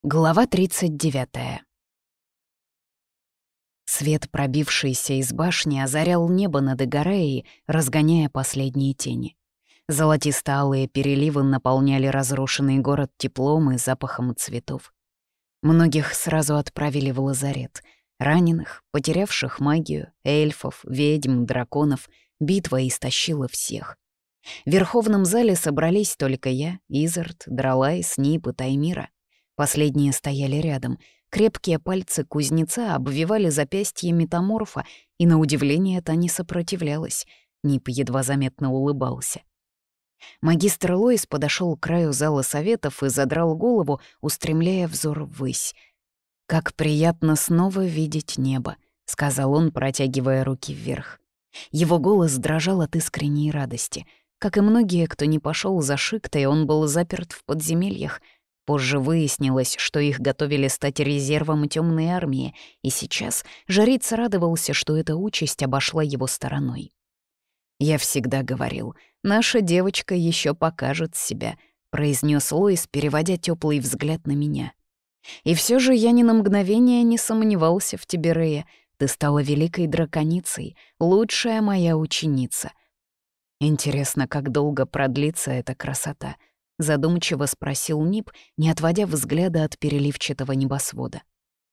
Глава 39. Свет, пробившийся из башни, озарял небо над Игареей, разгоняя последние тени. Золотисто-алые переливы наполняли разрушенный город теплом и запахом цветов. Многих сразу отправили в лазарет. Раненых, потерявших магию, эльфов, ведьм, драконов. Битва истощила всех. В Верховном зале собрались только я, Изард, Дралай, Снип и Таймира. Последние стояли рядом. Крепкие пальцы кузнеца обвивали запястье метаморфа, и, на удивление, та не сопротивлялась. Нип едва заметно улыбался. Магистр Лоис подошел к краю зала советов и задрал голову, устремляя взор ввысь. «Как приятно снова видеть небо», — сказал он, протягивая руки вверх. Его голос дрожал от искренней радости. Как и многие, кто не пошел за Шиктой, он был заперт в подземельях. Позже выяснилось, что их готовили стать резервом темной армии, и сейчас жрица радовался, что эта участь обошла его стороной. «Я всегда говорил, наша девочка еще покажет себя», — произнес Лоис, переводя теплый взгляд на меня. «И все же я ни на мгновение не сомневался в тебе, Рея. Ты стала великой драконицей, лучшая моя ученица». «Интересно, как долго продлится эта красота?» — задумчиво спросил Нип, не отводя взгляда от переливчатого небосвода.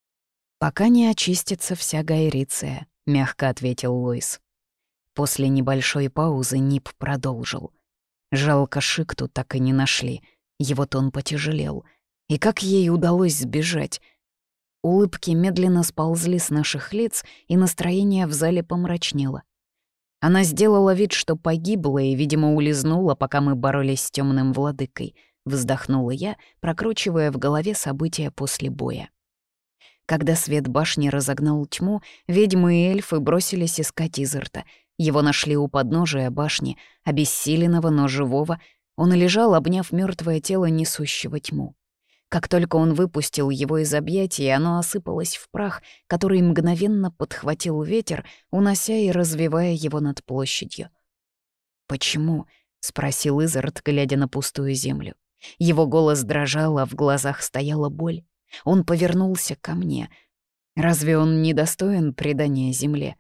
«Пока не очистится вся Гайриция», — мягко ответил Лоис. После небольшой паузы Нип продолжил. «Жалко, Шикту так и не нашли. Его тон потяжелел. И как ей удалось сбежать?» Улыбки медленно сползли с наших лиц, и настроение в зале помрачнело. Она сделала вид, что погибла и, видимо, улизнула, пока мы боролись с темным владыкой. Вздохнула я, прокручивая в голове события после боя. Когда свет башни разогнал тьму, ведьмы и эльфы бросились искать Изарта. Его нашли у подножия башни, обессиленного, но живого. Он лежал, обняв мертвое тело несущего тьму. Как только он выпустил его из объятий, оно осыпалось в прах, который мгновенно подхватил ветер, унося и развивая его над площадью. «Почему?» — спросил Изард, глядя на пустую землю. Его голос дрожал, а в глазах стояла боль. Он повернулся ко мне. «Разве он не достоин предания земле?»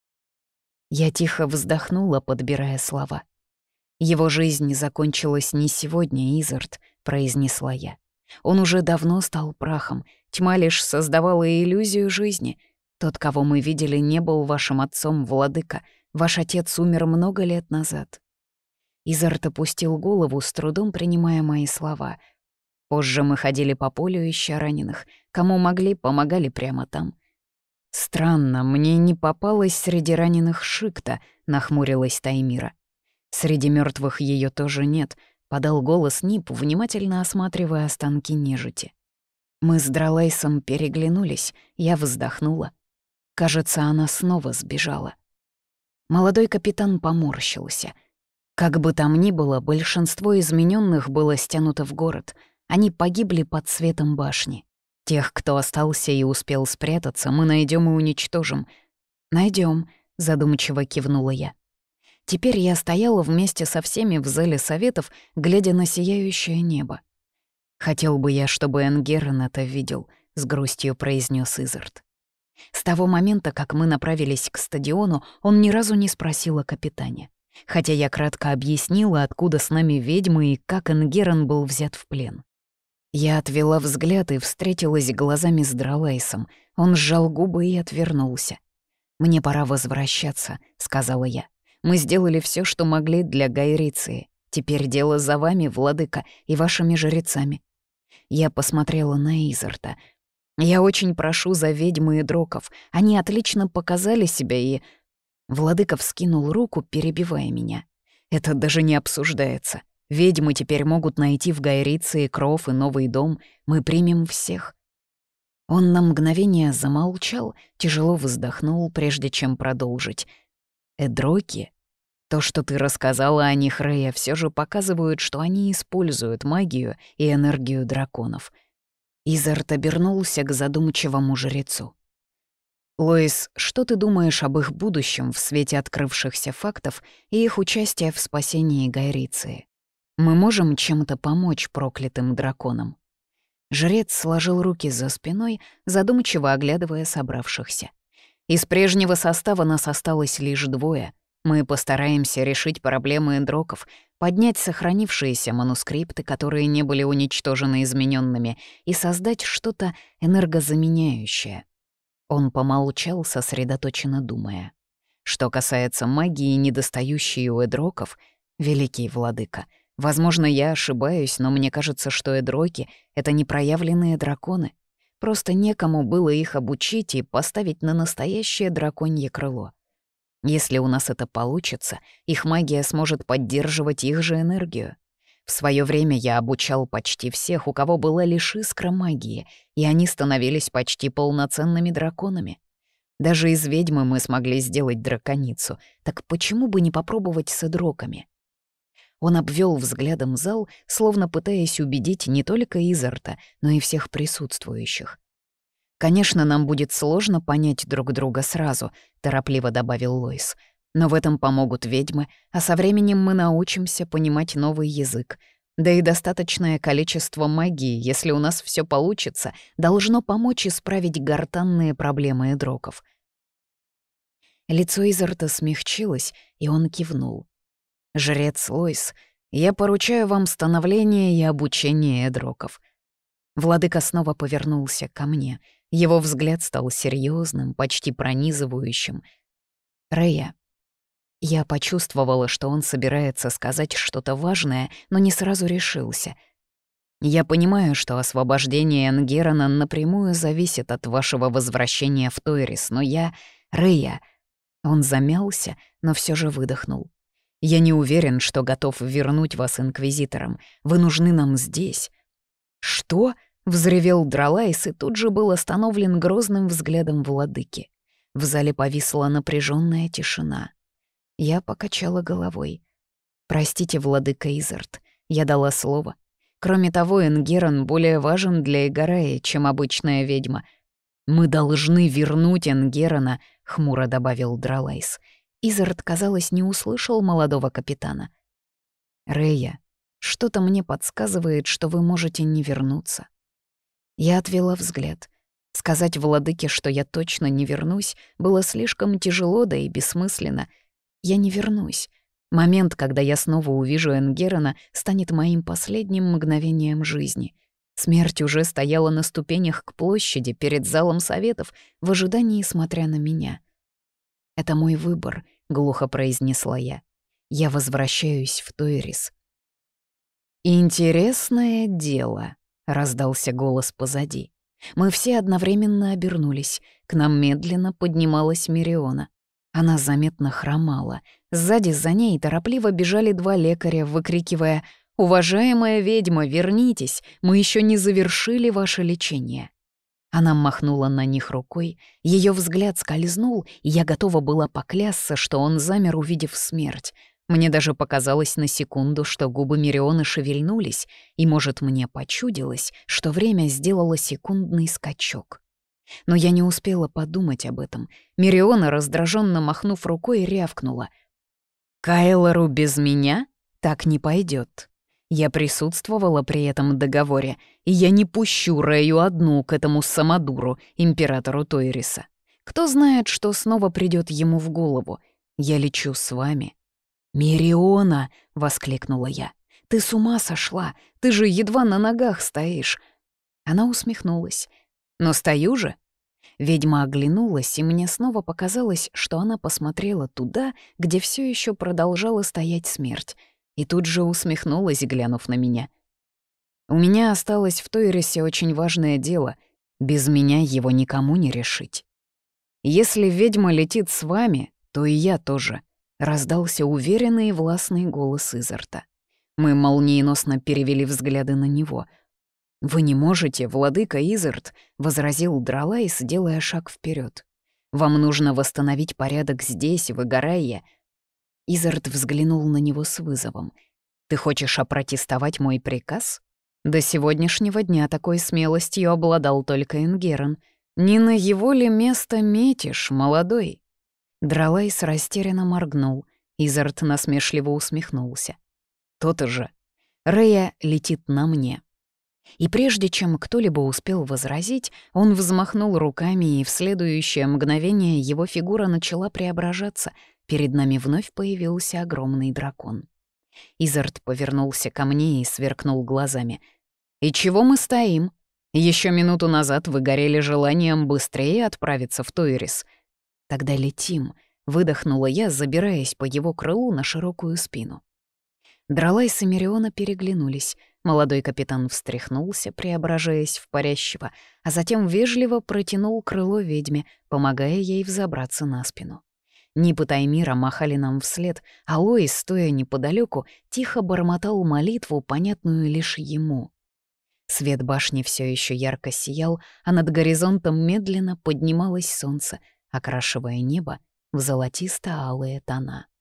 Я тихо вздохнула, подбирая слова. «Его жизнь закончилась не сегодня, Изард», — произнесла я. «Он уже давно стал прахом. Тьма лишь создавала иллюзию жизни. Тот, кого мы видели, не был вашим отцом, владыка. Ваш отец умер много лет назад». Изард опустил голову, с трудом принимая мои слова. Позже мы ходили по полю, ища раненых. Кому могли, помогали прямо там. «Странно, мне не попалось среди раненых Шикта», — нахмурилась Таймира. «Среди мертвых ее тоже нет», — подал голос Нип, внимательно осматривая останки нежити. Мы с Дралайсом переглянулись, я вздохнула. Кажется, она снова сбежала. Молодой капитан поморщился. Как бы там ни было, большинство измененных было стянуто в город. Они погибли под светом башни. Тех, кто остался и успел спрятаться, мы найдем и уничтожим. Найдем, задумчиво кивнула я. Теперь я стояла вместе со всеми в зале советов, глядя на сияющее небо. «Хотел бы я, чтобы Энгерен это видел», — с грустью произнес Изард. С того момента, как мы направились к стадиону, он ни разу не спросил о капитане. Хотя я кратко объяснила, откуда с нами ведьмы и как Энгерен был взят в плен. Я отвела взгляд и встретилась глазами с Дралайсом. Он сжал губы и отвернулся. «Мне пора возвращаться», — сказала я. «Мы сделали все, что могли для Гайриции. Теперь дело за вами, владыка, и вашими жрецами». Я посмотрела на Изарта. «Я очень прошу за ведьмы и дроков. Они отлично показали себя и...» Владыка вскинул руку, перебивая меня. «Это даже не обсуждается. Ведьмы теперь могут найти в Гайриции кров и новый дом. Мы примем всех». Он на мгновение замолчал, тяжело вздохнул, прежде чем продолжить. «Эдроки? То, что ты рассказала о них, Рея, все же показывают, что они используют магию и энергию драконов». Изард обернулся к задумчивому жрецу. «Лоис, что ты думаешь об их будущем в свете открывшихся фактов и их участия в спасении Гайриции? Мы можем чем-то помочь проклятым драконам?» Жрец сложил руки за спиной, задумчиво оглядывая собравшихся. Из прежнего состава нас осталось лишь двое. Мы постараемся решить проблемы эдроков, поднять сохранившиеся манускрипты, которые не были уничтожены измененными, и создать что-то энергозаменяющее. Он помолчал, сосредоточенно думая. Что касается магии, недостающей у эдроков, великий владыка, возможно, я ошибаюсь, но мне кажется, что эдроки — это непроявленные драконы. Просто некому было их обучить и поставить на настоящее драконье крыло. Если у нас это получится, их магия сможет поддерживать их же энергию. В свое время я обучал почти всех, у кого была лишь искра магии, и они становились почти полноценными драконами. Даже из ведьмы мы смогли сделать драконицу, так почему бы не попробовать с эдроками? Он обвел взглядом зал, словно пытаясь убедить не только Изарта, но и всех присутствующих. «Конечно, нам будет сложно понять друг друга сразу», — торопливо добавил Лойс. «Но в этом помогут ведьмы, а со временем мы научимся понимать новый язык. Да и достаточное количество магии, если у нас все получится, должно помочь исправить гортанные проблемы эдроков». Лицо Изарта смягчилось, и он кивнул. «Жрец Лойс, я поручаю вам становление и обучение эдроков». Владыка снова повернулся ко мне. Его взгляд стал серьезным, почти пронизывающим. «Рея». Я почувствовала, что он собирается сказать что-то важное, но не сразу решился. «Я понимаю, что освобождение Энгерона напрямую зависит от вашего возвращения в Тойрис, но я... Рея...» Он замялся, но все же выдохнул. «Я не уверен, что готов вернуть вас инквизиторам. Вы нужны нам здесь». «Что?» — взревел Дралайс и тут же был остановлен грозным взглядом владыки. В зале повисла напряженная тишина. Я покачала головой. «Простите, владыка Изарт, я дала слово. Кроме того, Энгерон более важен для Эгареи, чем обычная ведьма. Мы должны вернуть Энгерона», — хмуро добавил Дралайс. Изарт, казалось, не услышал молодого капитана. «Рея, что-то мне подсказывает, что вы можете не вернуться». Я отвела взгляд. Сказать владыке, что я точно не вернусь, было слишком тяжело, да и бессмысленно. Я не вернусь. Момент, когда я снова увижу Энгерона, станет моим последним мгновением жизни. Смерть уже стояла на ступенях к площади перед залом советов, в ожидании смотря на меня. «Это мой выбор», — глухо произнесла я. «Я возвращаюсь в Тойрис». «Интересное дело», — раздался голос позади. Мы все одновременно обернулись. К нам медленно поднималась Мириона. Она заметно хромала. Сзади за ней торопливо бежали два лекаря, выкрикивая: «Уважаемая ведьма, вернитесь! Мы еще не завершили ваше лечение!» Она махнула на них рукой, ее взгляд скользнул, и я готова была поклясться, что он замер, увидев смерть. Мне даже показалось на секунду, что губы Мирионы шевельнулись, и, может, мне почудилось, что время сделало секундный скачок. Но я не успела подумать об этом. Мириона, раздраженно махнув рукой, рявкнула: «Кайлору без меня? Так не пойдет. Я присутствовала при этом договоре, и я не пущу Рэю одну к этому самодуру, императору Тойриса. Кто знает, что снова придет ему в голову. Я лечу с вами». «Мириона!» — воскликнула я. «Ты с ума сошла? Ты же едва на ногах стоишь!» Она усмехнулась. «Но стою же!» Ведьма оглянулась, и мне снова показалось, что она посмотрела туда, где все еще продолжала стоять смерть, и тут же усмехнулась, глянув на меня. «У меня осталось в Тойрисе очень важное дело. Без меня его никому не решить. Если ведьма летит с вами, то и я тоже», — раздался уверенный и властный голос Изарта. Мы молниеносно перевели взгляды на него. «Вы не можете, владыка Изарт», — возразил Дралайс, делая шаг вперед. «Вам нужно восстановить порядок здесь, в Эгарайе». Изарт взглянул на него с вызовом. «Ты хочешь опротестовать мой приказ? До сегодняшнего дня такой смелостью обладал только Энгерон. Не на его ли место метишь, молодой?» Дралайс растерянно моргнул. Изарт насмешливо усмехнулся. «То-то же. Рея летит на мне». И прежде чем кто-либо успел возразить, он взмахнул руками, и в следующее мгновение его фигура начала преображаться. Перед нами вновь появился огромный дракон. Изард повернулся ко мне и сверкнул глазами. «И чего мы стоим? Еще минуту назад вы горели желанием быстрее отправиться в Тойрис. Тогда летим», — выдохнула я, забираясь по его крылу на широкую спину. Дралайс и Мериона переглянулись. Молодой капитан встряхнулся, преображаясь в парящего, а затем вежливо протянул крыло ведьме, помогая ей взобраться на спину. Нип и Таймира махали нам вслед, а Лоис, стоя неподалеку, тихо бормотал молитву, понятную лишь ему. Свет башни все еще ярко сиял, а над горизонтом медленно поднималось солнце, окрашивая небо в золотисто-алые тона.